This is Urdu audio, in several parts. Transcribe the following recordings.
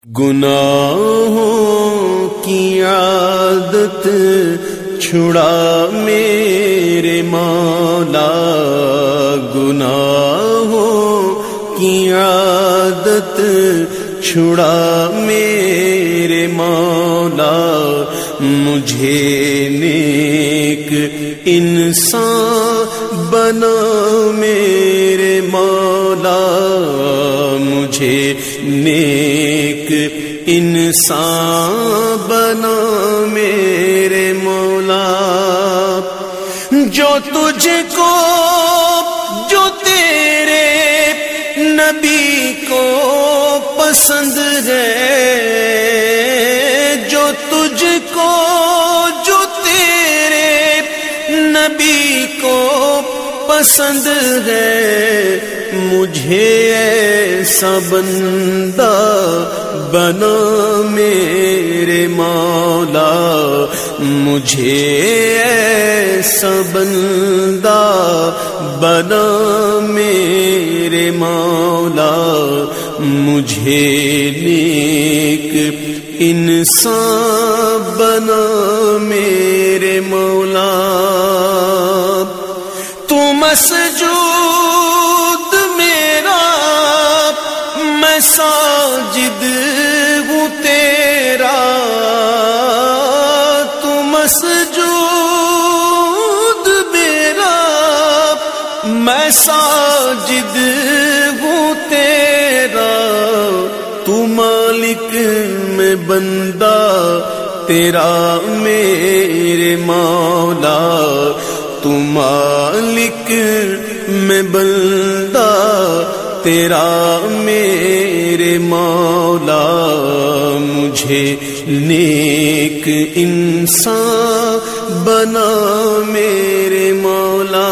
گناہوں کی عادت چھڑا میرے مولا، گناہوں کی عادت چھڑا میرے مولا، مجھے نیک انسان بنا میرے مولا، مجھے نیک انسان بنا میرے مولا، جو تجھ کو جو تیرے نبی کو پسند ہے، جو تجھ کو جو تیرے نبی کو پسند ہے، مجھے ایسا بندہ بنا میرے مولا، مجھے ایسا بندہ بنا میرے مولا، مجھے نیک انسان بنا میرے مولا، تو مسجود ساجد ہوں تیرا، تو مسجود میرا، میں ساجد ہوں تیرا، تو مالک میں بندہ تیرا میرے مولا، تو مالک میں بندہ تیرا میرے مولا، مجھے نیک انسان بنا میرے مولا،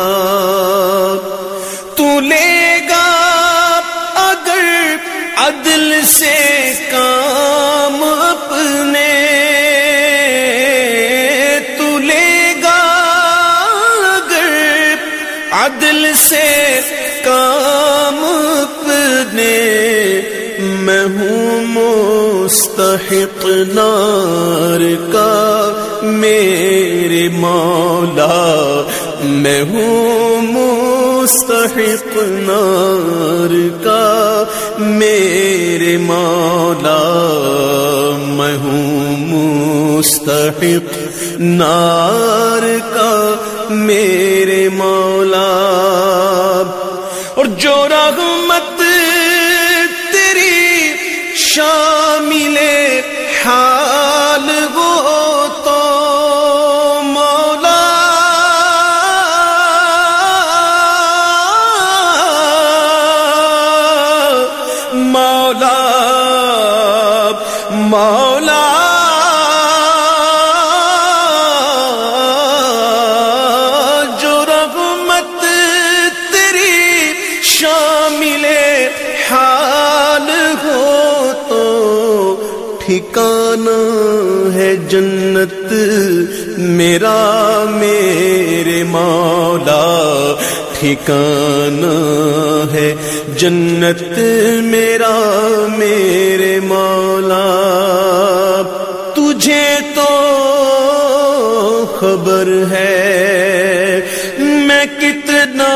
تو لے گا اگر عدل سے کام اپنے، تو لے گا اگر عدل سے کام اپنے، میں ہوں مستحق نار کا میرے مولا، میں ہوں مستحق نار کا میرے مولا، میں ہوں مستحق نار کا میرے مولا، اور جو رحمت تیری شامل حال ہو تو مولا، مولا مولا ٹھکانہ ہے جنت میرا میرے مولا، ٹھکانہ ہے جنت میرا میرے مولا، تجھے تو خبر ہے میں کتنا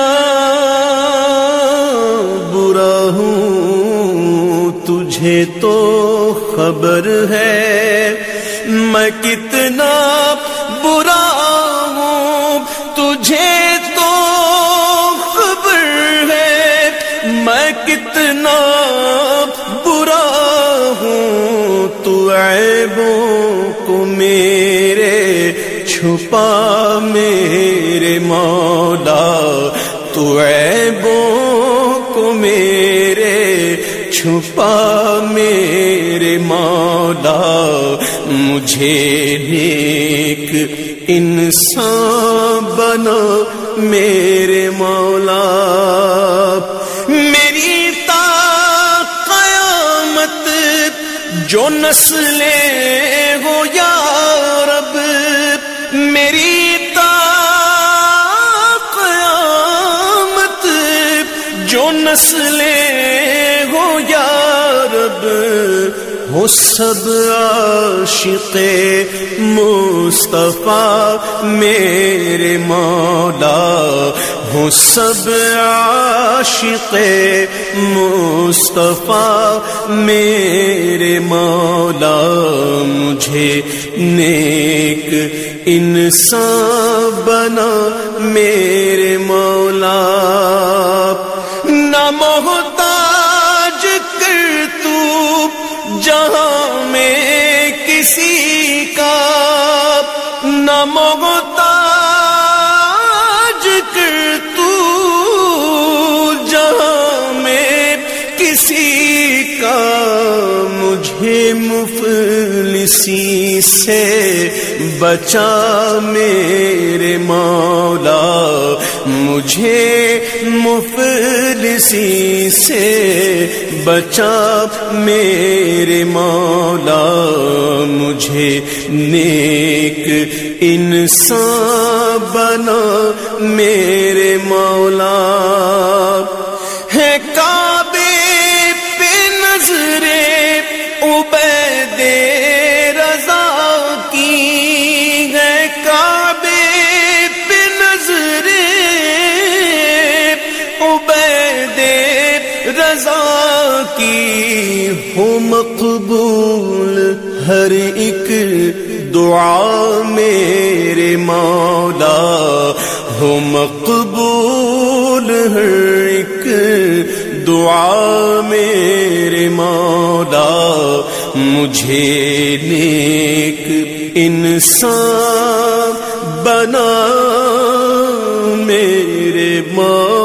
برا ہوں، تجھے تو خبر ہے میں کتنا برا ہوں، تجھے تو خبر ہے میں کتنا برا ہوں، تو عیبوں کو میرے چھپا میرے مولا، تو عیبوں کو میرے چھپا میرے مولا، مجھے نیک انسان بنا میرے مولا، میری تا قیامت جو نسلیں ہو یا رب، میری تا قیامت جو نسلیں ہو یا رب، ہو سب عاشق مصطفیٰ میرے مولا، ہو سب عاشق مصطفیٰ میرے مولا، مجھے نیک انسان بنا میرے مولا، نہ محتاج کر تو جہاں میں کسی کا، نہ محتاج کر تو جہاں میں کسی کا، مجھے مفلسی سے بچا میرے مولا، مجھے مفلسی سے بچا میرے مولا، مجھے نیک انسان بنا میرے مولا، ہے کعبے پہ نظر عبید رضا کی، ہے کعبے پہ نظر عبید رضا کی، ہو مقبول ہر ایک دعا میرے مولا، ہو مقبول ہر ایک دعا میرے مولا، مجھے نیک انسان بنا میرے مولا۔